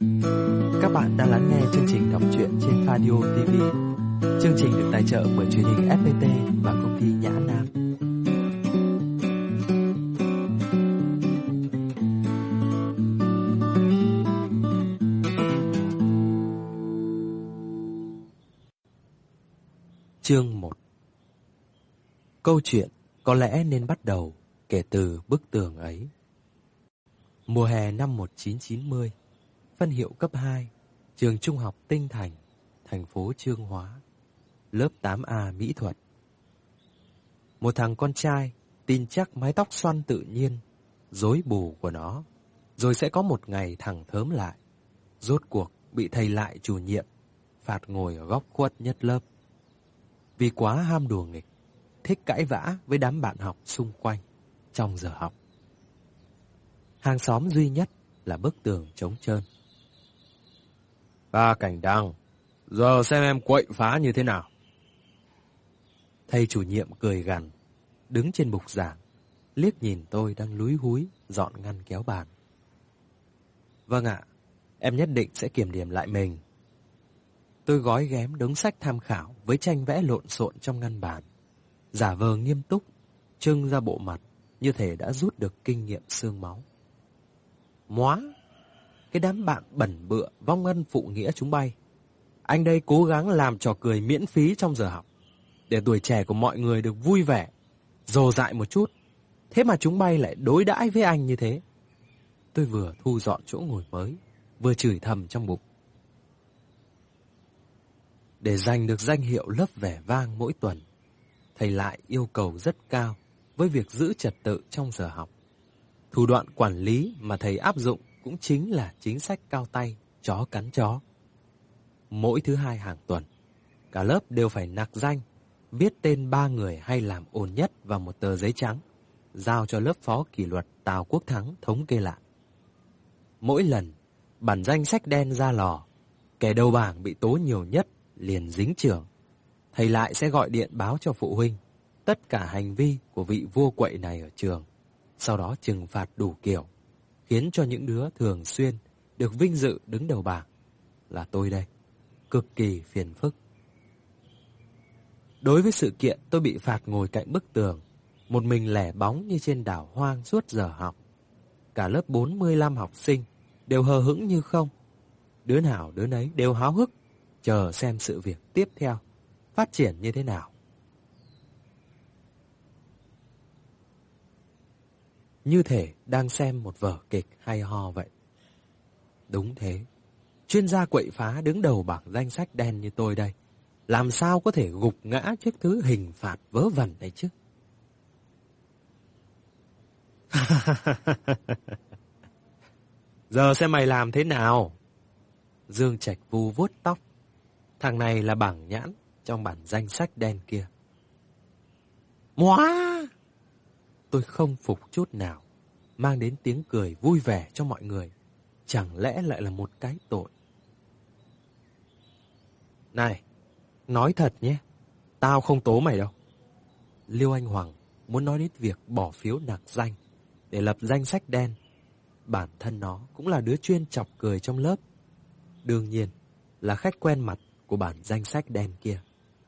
Các bạn đang lắng nghe chương trình đọc truyện trên Fadio TV. Chương trình được tài trợ bởi truyền hình FPT và công ty Nhã Nam. Chương 1. Câu chuyện có lẽ nên bắt đầu kể từ bức tường ấy. Mùa hè năm 1990, phân hiệu cấp 2, trường trung học Tinh Thành, thành phố Chương Hóa, lớp 8A mỹ thuật. Một thằng con trai tin chắc mái tóc xoăn tự nhiên, rối bù của nó, rồi sẽ có một ngày thẳng thớm lại, rốt cuộc bị thầy lại chủ nhiệm phạt ngồi ở góc khuất nhất lớp. Vì quá ham đùa nghịch, thích cãi vã với đám bạn học xung quanh trong giờ học. Hàng xóm duy nhất là bức tường trống trơn. Ba Cảnh Đăng, giờ xem em quậy phá như thế nào. Thầy chủ nhiệm cười gằn, đứng trên bục giảng, liếc nhìn tôi đang lúi húi dọn ngăn kéo bàn. Vâng ạ, em nhất định sẽ kiểm điểm lại mình. Tôi gói ghém đống sách tham khảo với tranh vẽ lộn xộn trong ngăn bàn, giả vờ nghiêm túc, trưng ra bộ mặt như thể đã rút được kinh nghiệm xương máu. Móa, cái đám bạn bẩn bựa vong ân phụ nghĩa chúng bay. Anh đây cố gắng làm trò cười miễn phí trong giờ học, để tuổi trẻ của mọi người được vui vẻ, dồ dại một chút. Thế mà chúng bay lại đối đãi với anh như thế. Tôi vừa thu dọn chỗ ngồi mới, vừa chửi thầm trong bụng. Để giành được danh hiệu lớp vẻ vang mỗi tuần, thầy lại yêu cầu rất cao với việc giữ trật tự trong giờ học. Thủ đoạn quản lý mà thầy áp dụng cũng chính là chính sách cao tay, chó cắn chó. Mỗi thứ hai hàng tuần, cả lớp đều phải nặc danh, viết tên 3 người hay làm ồn nhất vào một tờ giấy trắng, giao cho lớp phó kỷ luật Tào Quốc Thắng thống kê lại. Mỗi lần bản danh sách đen ra lò, kẻ đầu bảng bị tố nhiều nhất liền dính chưởng. Thầy lại sẽ gọi điện báo cho phụ huynh tất cả hành vi của vị vua quậy này ở trường, sau đó trừng phạt đủ kiểu, khiến cho những đứa thường xuyên được vinh dự đứng đầu bảng, là tôi đây, cực kỳ phiền phức. Đối với sự kiện tôi bị phạt ngồi cạnh bức tường, một mình lẻ bóng như trên đảo hoang suốt giờ học, cả lớp 45 học sinh đều hờ hững như không. Đứa nào đứa nấy đều háo hức chờ xem sự việc tiếp theo phát triển như thế nào. Như thể đang xem một vở kịch hay ho vậy. Đúng thế, chuyên gia quậy phá đứng đầu bảng danh sách đen như tôi đây, làm sao có thể gục ngã trước thứ hình phạt vớ vẩn này chứ? Giờ xem mày làm thế nào? Dương Trạch Vu vuốt tóc. Thằng này là bảng nhãn trong bản danh sách đen kia. Móa! Tôi không phục chút nào, mang đến tiếng cười vui vẻ cho mọi người. Chẳng lẽ lại là một cái tội? Này, nói thật nhé, tao không tố mày đâu. Liêu Anh Hoàng muốn nói đến việc bỏ phiếu nặc danh để lập danh sách đen. Bản thân nó cũng là đứa chuyên chọc cười trong lớp, đương nhiên là khách quen mặt của bản danh sách đen kia.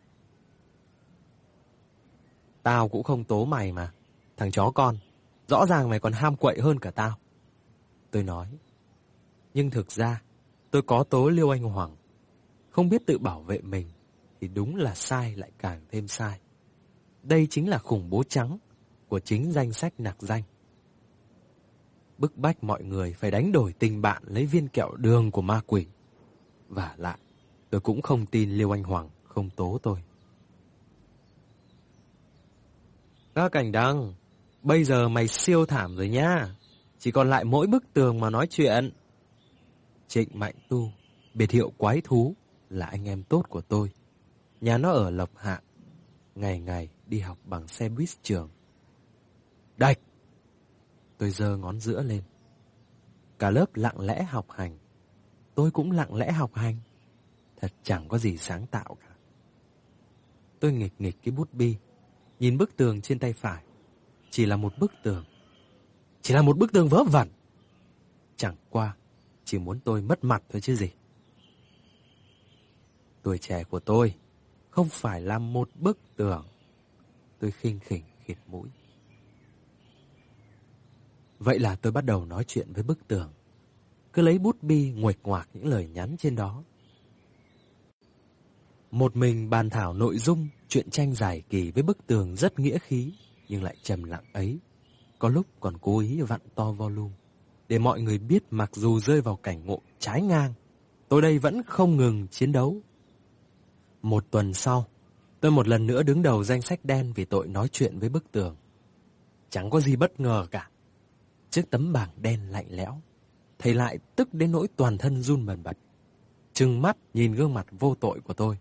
Tao cũng không tố mày mà, thằng chó con. Rõ ràng mày còn ham quậy hơn cả tao, tôi nói. Nhưng thực ra tôi có tố Liêu Anh Hoàng. Không biết tự bảo vệ mình thì đúng là sai lại càng thêm sai. Đây chính là khủng bố trắng của chính danh sách nặc danh. Bức bách mọi người phải đánh đổi tình bạn lấy viên kẹo đường của ma quỷ. Vả lại, tôi cũng không tin Liêu Anh Hoàng không tố tôi. Các Cảnh Đăng, bây giờ mày siêu thảm rồi nhá. Chỉ còn lại mỗi bức tường mà nói chuyện. Trịnh Mạnh Tu, biệt hiệu Quái Thú, là anh em tốt của tôi. Nhà nó ở Lộc Hạ, ngày ngày đi học bằng xe buýt trường. Đạch! Tôi giơ ngón giữa lên. Cả lớp lặng lẽ học hành, tôi cũng lặng lẽ học hành. Thật chẳng có gì sáng tạo cả. Tôi nghịch nghịch cái bút bi, nhìn bức tường trên tay phải. Chỉ là một bức tường vớ vẩn. Chẳng qua chỉ muốn tôi mất mặt thôi chứ gì. Tuổi trẻ của tôi không phải là một bức tường. Tôi khinh khỉnh khịt mũi. Vậy là tôi bắt đầu nói chuyện với bức tường, cứ lấy bút bi nguệch ngoạc những lời nhắn trên đó. Một mình bàn thảo nội dung chuyện tranh dài kỳ với bức tường rất nghĩa khí, nhưng lại trầm lặng ấy, có lúc còn cố ý vặn to volume, để mọi người biết mặc dù rơi vào cảnh ngộ trái ngang, tôi đây vẫn không ngừng chiến đấu. Một tuần sau, tôi một lần nữa đứng đầu danh sách đen vì tội nói chuyện với bức tường. Chẳng có gì bất ngờ cả. Trước tấm bảng đen lạnh lẽo, thầy lại tức đến nỗi toàn thân run bần bật, trừng mắt nhìn gương mặt vô tội của tôi.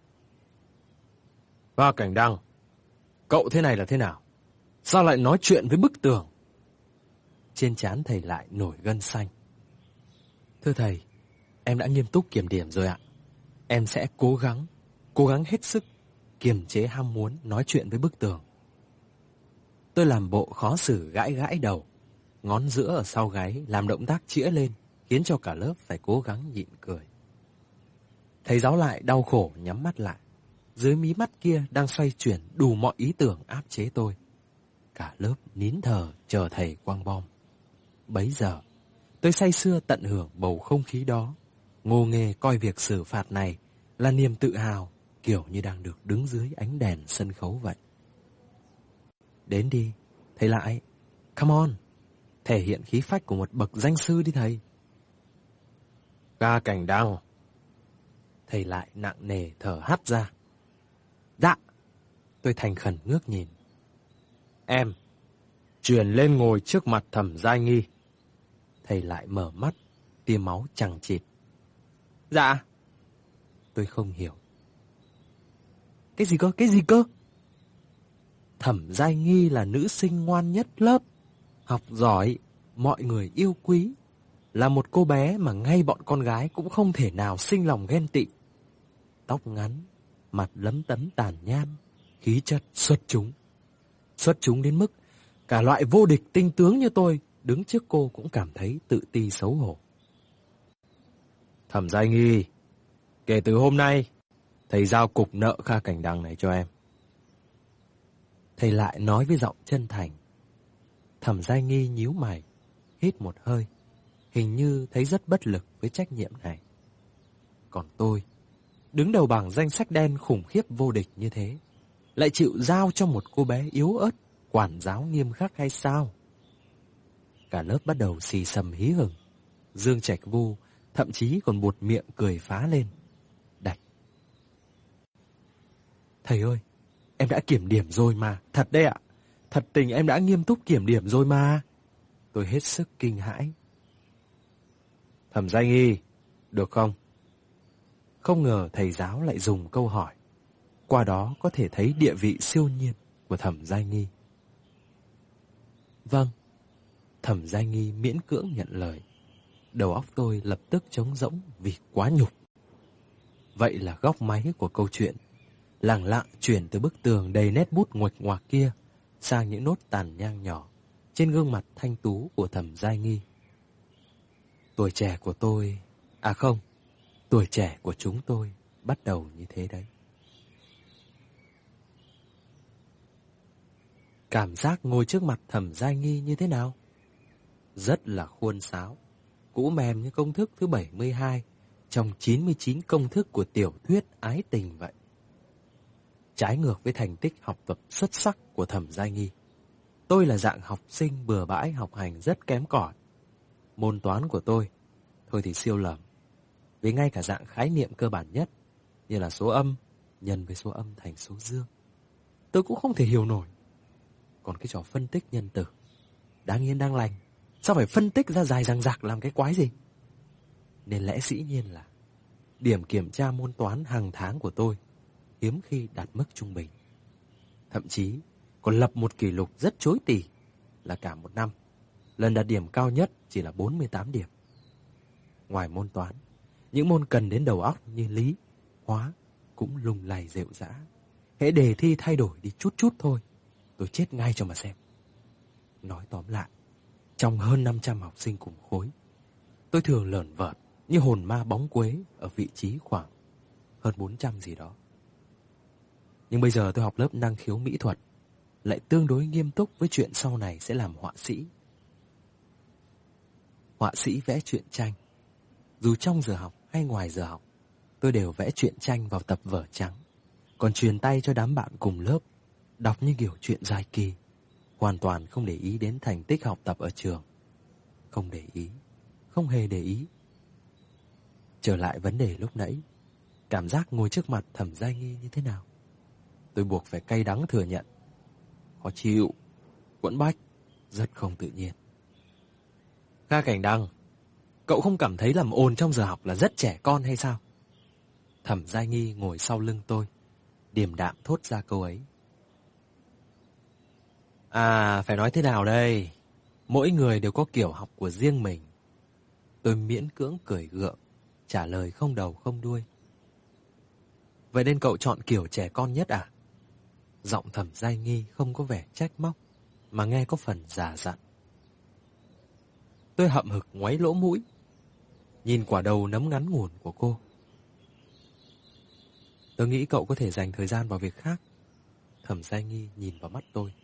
Ba Cảnh Đăng, cậu thế này là thế nào? Sao lại nói chuyện với bức tường? Trên trán thầy lại nổi gân xanh. Thưa thầy, em đã nghiêm túc kiểm điểm rồi ạ. Em sẽ cố gắng hết sức kiềm chế ham muốn nói chuyện với bức tường. Tôi làm bộ khó xử gãi gãi đầu, ngón giữa ở sau gáy làm động tác chĩa lên, khiến cho cả lớp phải cố gắng nhịn cười. Thầy giáo lại đau khổ nhắm mắt lại. Dưới mí mắt kia đang xoay chuyển đủ mọi ý tưởng áp chế tôi. Cả lớp nín thở chờ thầy quăng bom. Bấy giờ, tôi say sưa tận hưởng bầu không khí đó, ngô nghê coi việc xử phạt này là niềm tự hào, kiểu như đang được đứng dưới ánh đèn sân khấu vậy. Đến đi, thầy lại. Come on, thể hiện khí phách của một bậc danh sư đi thầy. Ba Cảnh Đăng. Thầy lại nặng nề thở hắt ra. Dạ. Tôi thành khẩn ngước nhìn. Em, chuyển lên ngồi trước mặt Thẩm Giai Nghi. Thầy lại mở mắt, tia máu chằng chịt. Dạ. Tôi không hiểu. Cái gì cơ? Thẩm Giai Nghi là nữ sinh ngoan nhất lớp, học giỏi, mọi người yêu quý, là một cô bé mà ngay bọn con gái cũng không thể nào sinh lòng ghen tị. Tóc ngắn, mặt lấm tấm tàn nhang, khí chất xuất chúng đến mức cả loại vô địch tinh tướng như tôi đứng trước cô cũng cảm thấy tự ti xấu hổ. Thẩm Giai Nghi, kể từ hôm nay, thầy giao cục nợ Kha Cảnh Đăng này cho em. Thầy lại nói với giọng chân thành. Thẩm Giai Nghi nhíu mày, hít một hơi, hình như thấy rất bất lực với trách nhiệm này. Còn tôi, đứng đầu bảng danh sách đen khủng khiếp vô địch như thế, lại chịu giao cho một cô bé yếu ớt, quản giáo nghiêm khắc hay sao? Cả lớp bắt đầu xì xầm hí hửng. Dương Trạch Vu thậm chí còn buột miệng cười phá lên. Đạch. Thầy ơi, em đã kiểm điểm rồi mà, thật đấy ạ. Thật tình em đã nghiêm túc kiểm điểm rồi mà. Tôi hết sức kinh hãi. Thẩm Giai Nghi, được không? Không ngờ thầy giáo lại dùng câu hỏi. Qua đó có thể thấy địa vị siêu nhiên của Thẩm Giai Nghi. Vâng. Thẩm Giai Nghi miễn cưỡng nhận lời. Đầu óc tôi lập tức trống rỗng vì quá nhục. Vậy là góc máy của câu chuyện lẳng lặng chuyển từ bức tường đầy nét bút nguệch ngoạc kia sang những nốt tàn nhang nhỏ trên gương mặt thanh tú của Thẩm Giai Nghi. Tuổi trẻ của tôi, tuổi trẻ của chúng tôi bắt đầu như thế đấy. Cảm giác ngồi trước mặt Thẩm Giai Nghi như thế nào? Rất là khuôn sáo, cũ mềm như công thức thứ 72 trong 99 công thức của tiểu thuyết ái tình vậy. Trái ngược với thành tích học tập xuất sắc của Thẩm Giai Nghi, tôi là dạng học sinh bừa bãi học hành rất kém cỏi. Môn toán của tôi, thôi thì siêu lầm, vì ngay cả dạng khái niệm cơ bản nhất, như là số âm, nhân với số âm thành số dương, tôi cũng không thể hiểu nổi. Còn cái trò phân tích nhân tử, đáng yên đang lành, sao phải phân tích ra dài dằng dặc làm cái quái gì? Nên lẽ dĩ nhiên là điểm kiểm tra môn toán hàng tháng của tôi hiếm khi đạt mức trung bình. Thậm chí còn lập một kỷ lục rất chối tỉ là cả một năm, lần đạt điểm cao nhất chỉ là 48 điểm. Ngoài môn toán, những môn cần đến đầu óc như lý, hóa cũng lung lay rệu rã. Hễ đề thi thay đổi đi chút chút thôi, tôi chết ngay cho mà xem. Nói tóm lại, trong hơn 500 học sinh cùng khối, tôi thường lởn vởn như hồn ma bóng quế ở vị trí khoảng hơn 400 gì đó. Nhưng bây giờ tôi học lớp năng khiếu mỹ thuật, lại tương đối nghiêm túc với chuyện sau này sẽ làm họa sĩ. Họa sĩ vẽ truyện tranh. Dù trong giờ học hay ngoài giờ học, tôi đều vẽ truyện tranh vào tập vở trắng, còn truyền tay cho đám bạn cùng lớp, đọc như kiểu truyện dài kỳ, hoàn toàn không để ý đến thành tích học tập ở trường. Không để ý, không hề để ý. Trở lại vấn đề lúc nãy, cảm giác ngồi trước mặt Thẩm Giai Nghi như thế nào? Tôi buộc phải cay đắng thừa nhận. Khó chịu, quẫn bách, rất không tự nhiên. Kha Cảnh Đăng, cậu không cảm thấy làm ồn trong giờ học là rất trẻ con hay sao? Thẩm Giai Nghi ngồi sau lưng tôi, điềm đạm thốt ra câu ấy. À, phải nói thế nào đây? Mỗi người đều có kiểu học của riêng mình. Tôi miễn cưỡng cười gượng, trả lời không đầu không đuôi. Vậy nên cậu chọn kiểu trẻ con nhất à? Giọng Thẩm Giai Nghi không có vẻ trách móc, mà nghe có phần già dặn. Tôi hậm hực ngoáy lỗ mũi, nhìn quả đầu nấm ngắn ngủn của cô. Tôi nghĩ cậu có thể dành thời gian vào việc khác. Thẩm Giai Nghi nhìn vào mắt tôi.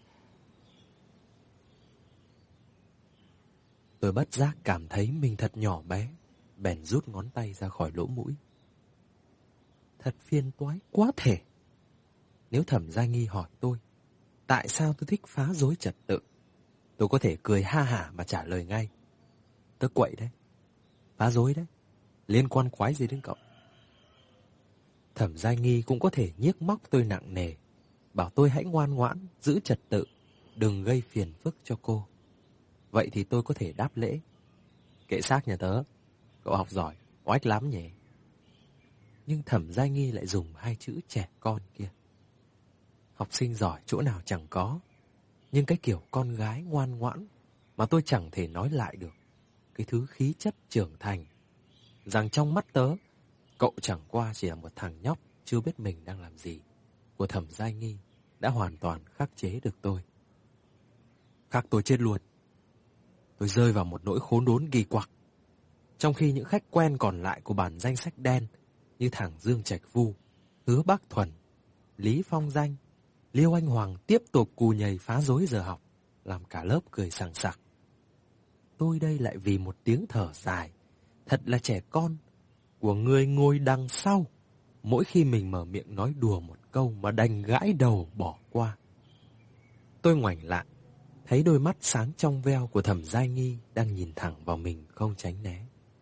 Tôi bất giác cảm thấy mình thật nhỏ bé, bèn rút ngón tay ra khỏi lỗ mũi. Thật phiền toái quá thể. Nếu Thẩm Giai Nghi hỏi tôi tại sao tôi thích phá rối trật tự, tôi có thể cười ha hả mà trả lời ngay. Tớ quậy đấy, phá rối đấy, liên quan quái gì đến cậu? Thẩm Giai Nghi cũng có thể nhiếc móc tôi nặng nề, bảo tôi hãy ngoan ngoãn, giữ trật tự, đừng gây phiền phức cho cô. Vậy thì tôi có thể đáp lễ. Kệ xác nhà tớ, cậu học giỏi, oách lắm nhỉ. Nhưng Thẩm Giai Nghi lại dùng hai chữ trẻ con kia. Học sinh giỏi chỗ nào chẳng có, nhưng cái kiểu con gái ngoan ngoãn mà tôi chẳng thể nói lại được. Cái thứ khí chất trưởng thành, rằng trong mắt tớ, cậu chẳng qua chỉ là một thằng nhóc chưa biết mình đang làm gì, của Thẩm Giai Nghi đã hoàn toàn khắc chế được tôi. Khắc tôi chết luôn. Tôi rơi vào một nỗi khốn đốn kỳ quặc. Trong khi những khách quen còn lại của bản danh sách đen như thằng Dương Trạch Vu, Hứa Bắc Thuần, Lý Phong Danh, Liêu Anh Hoàng tiếp tục cù nhầy phá rối giờ học, làm cả lớp cười sảng sặc. Tôi đây lại vì một tiếng thở dài, thật là trẻ con, của người ngồi đằng sau, mỗi khi mình mở miệng nói đùa một câu mà đành gãi đầu bỏ qua. Tôi ngoảnh lại, thấy đôi mắt sáng trong veo của Thẩm Giai Nghi đang nhìn thẳng vào mình không tránh né.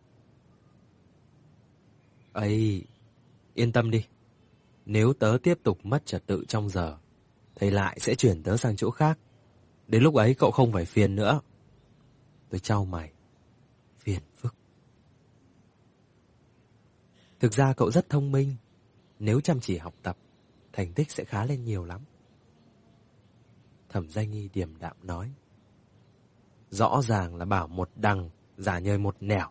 Ấy, yên tâm đi. Nếu tớ tiếp tục mất trật tự trong giờ, thầy lại sẽ chuyển tớ sang chỗ khác. Đến lúc ấy cậu không phải phiền nữa. Tôi chau mày. Phiền phức. Thực ra cậu rất thông minh. Nếu chăm chỉ học tập, thành tích sẽ khá lên nhiều lắm. Thẩm Giai Nghi điềm đạm nói. Rõ ràng là bảo một đằng giả nhời một nẻo.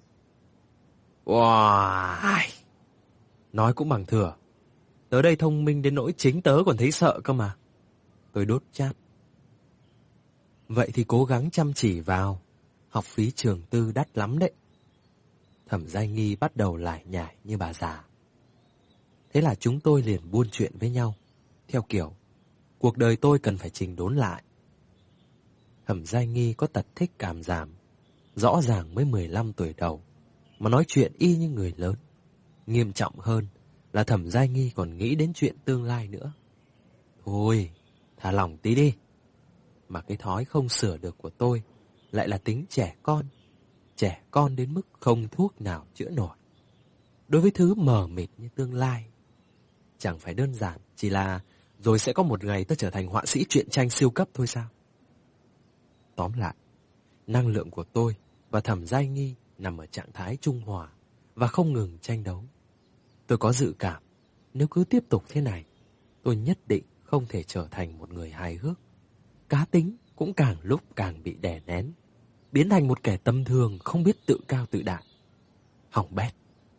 Wow. Nói cũng bằng thừa. Tớ đây thông minh đến nỗi chính tớ còn thấy sợ cơ mà. Tôi đốt chát. Vậy thì cố gắng chăm chỉ vào. Học phí trường tư đắt lắm đấy. Thẩm Giai Nghi bắt đầu lải nhải như bà già. Thế là chúng tôi liền buôn chuyện với nhau, theo kiểu cuộc đời tôi cần phải chỉnh đốn lại. Thẩm Giai Nghi có tật thích cảm giảm, rõ ràng mới 15 tuổi đầu, mà nói chuyện y như người lớn. Nghiêm trọng hơn là Thẩm Giai Nghi còn nghĩ đến chuyện tương lai nữa. Thôi, thả lỏng tí đi. Mà cái thói không sửa được của tôi lại là tính trẻ con đến mức không thuốc nào chữa nổi. Đối với thứ mờ mịt như tương lai, chẳng phải đơn giản chỉ là rồi sẽ có một ngày tôi trở thành họa sĩ truyện tranh siêu cấp thôi sao? Tóm lại, năng lượng của tôi và Thẩm Giai Nghi nằm ở trạng thái trung hòa và không ngừng tranh đấu. Tôi có dự cảm, nếu cứ tiếp tục thế này, tôi nhất định không thể trở thành một người hài hước. Cá tính cũng càng lúc càng bị đè nén, biến thành một kẻ tầm thường không biết tự cao tự đại. Hỏng bét.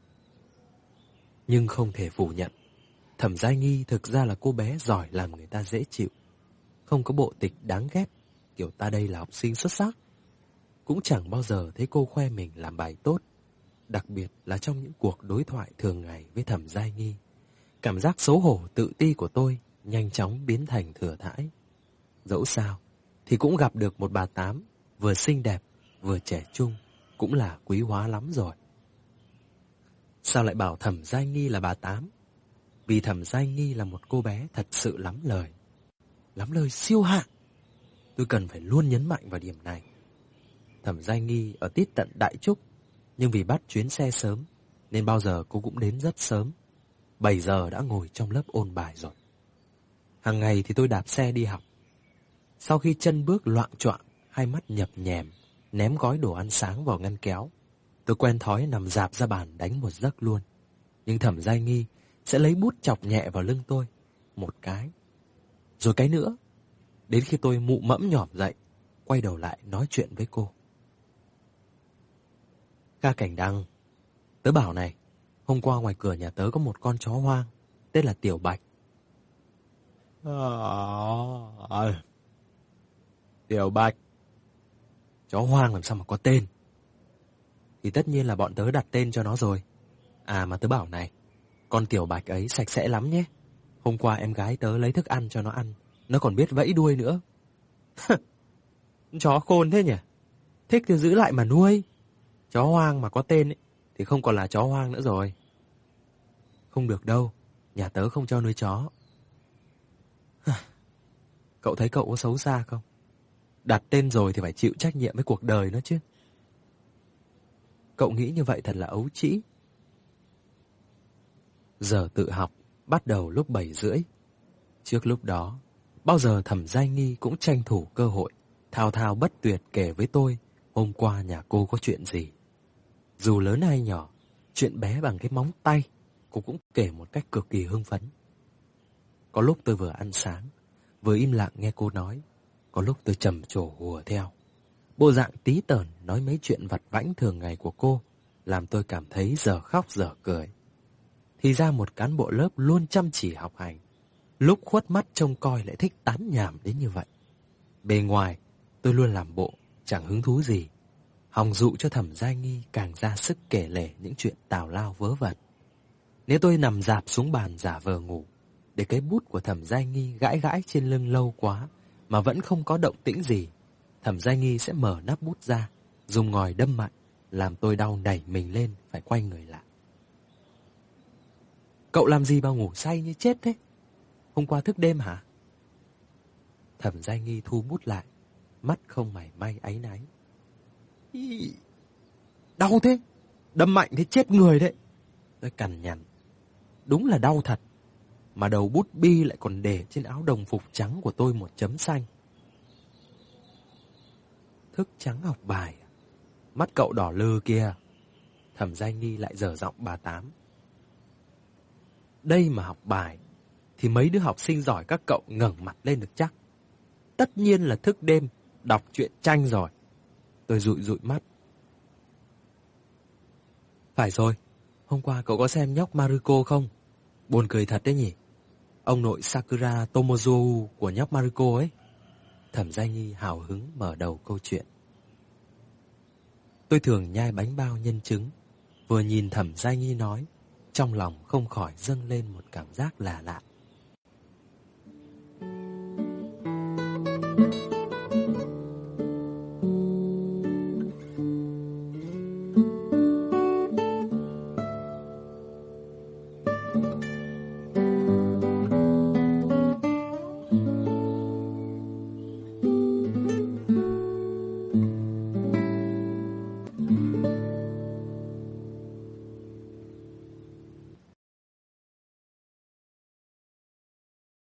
Nhưng không thể phủ nhận, Thẩm Giai Nghi thực ra là cô bé giỏi làm người ta dễ chịu. Không có bộ tịch đáng ghét, kiểu ta đây là học sinh xuất sắc. Cũng chẳng bao giờ thấy cô khoe mình làm bài tốt. đặc biệt là trong những cuộc đối thoại thường ngày với Thẩm Giai Nghi. Cảm giác xấu hổ tự ti của tôi nhanh chóng biến thành thừa thãi. Dẫu sao thì cũng gặp được một bà Tám vừa xinh đẹp vừa trẻ trung, cũng là quý hóa lắm rồi. Sao lại bảo Thẩm Giai Nghi là bà Tám? Vì Thẩm Giai Nghi là một cô bé thật sự lắm lời siêu hạng. Tôi cần phải luôn nhấn mạnh vào điểm này. Thẩm Giai Nghi ở tít tận Đại Trúc, nhưng vì bắt chuyến xe sớm nên bao giờ cô cũng đến rất sớm. 7 giờ đã ngồi trong lớp ôn bài rồi. Hàng ngày thì tôi đạp xe đi học. Sau khi chân bước loạng choạng, hai mắt nhập nhèm, ném gói đồ ăn sáng vào ngăn kéo, tôi quen thói nằm rạp ra bàn đánh một giấc luôn. Nhưng Thẩm Giai Nghi sẽ lấy bút chọc nhẹ vào lưng tôi một cái, rồi cái nữa, đến khi tôi mụ mẫm nhỏm dậy, quay đầu lại nói chuyện với cô. Ca Cảnh Đăng, tớ bảo này, hôm qua ngoài cửa nhà tớ có một con chó hoang, tên là Tiểu Bạch. Tiểu Bạch? Chó hoang làm sao mà có tên? Thì tất nhiên là bọn tớ đặt tên cho nó rồi. À mà tớ bảo này, con Tiểu Bạch ấy sạch sẽ lắm nhé. Hôm qua em gái tớ lấy thức ăn cho nó ăn, nó còn biết vẫy đuôi nữa. Chó khôn thế nhỉ? Thích thì giữ lại mà nuôi. Chó hoang mà có tên ấy, thì không còn là chó hoang nữa rồi. Không được đâu, nhà tớ không cho nuôi chó. Cậu thấy cậu có xấu xa không? Đặt tên rồi thì phải chịu trách nhiệm với cuộc đời nó chứ. Cậu nghĩ như vậy thật là ấu trĩ. Giờ tự học bắt đầu lúc 7:30. Trước lúc đó, bao giờ Thẩm Giai Nghi cũng tranh thủ cơ hội, thao thao bất tuyệt kể với tôi hôm qua nhà cô có chuyện gì. Dù lớn hay nhỏ, chuyện bé bằng cái móng tay, cô cũng kể một cách cực kỳ hưng phấn. Có lúc tôi vừa ăn sáng, vừa im lặng nghe cô nói. Có lúc tôi trầm trồ hùa theo. Bộ dạng tí tởn nói mấy chuyện vặt vãnh thường ngày của cô làm tôi cảm thấy giờ khóc giờ cười. Thì ra một cán bộ lớp luôn chăm chỉ học hành, lúc khuất mắt trông coi lại thích tán nhảm đến như vậy. Bề ngoài tôi luôn làm bộ chẳng hứng thú gì, hòng dụ cho Thẩm Giai Nghi càng ra sức kể lể những chuyện tào lao vớ vẩn. Nếu tôi nằm rạp xuống bàn giả vờ ngủ, để cái bút của Thẩm Giai Nghi gãi gãi trên lưng lâu quá mà vẫn không có động tĩnh gì, Thẩm Giai Nghi sẽ mở nắp bút ra, dùng ngòi đâm mạnh, làm tôi đau nảy mình lên phải quay người lại. Cậu làm gì mà ngủ say như chết thế? Hôm qua thức đêm hả? Thẩm Giai Nghi thu bút lại, mắt không mảy may áy náy. Đau thế? Đâm mạnh thế chết người đấy. Tôi cằn nhằn. Đúng là đau thật. Mà đầu bút bi lại còn để trên áo đồng phục trắng của tôi một chấm xanh. Thức trắng học bài. Mắt cậu đỏ lừ kìa. Thẩm Giai Nghi lại dở giọng bà Tám. Đây mà học bài thì mấy đứa học sinh giỏi các cậu ngẩng mặt lên được chắc. Tất nhiên là thức đêm đọc truyện tranh rồi. Tôi dụi dụi mắt. Phải rồi, hôm qua cậu có xem nhóc Maruko không? Buồn cười thật đấy nhỉ. Ông nội Sakura Tomozo của nhóc Maruko ấy. Thẩm Giai Nghi hào hứng mở đầu câu chuyện. Tôi thường nhai bánh bao nhân trứng, vừa nhìn Thẩm Giai Nghi nói, trong lòng không khỏi dâng lên một cảm giác lạ lạ.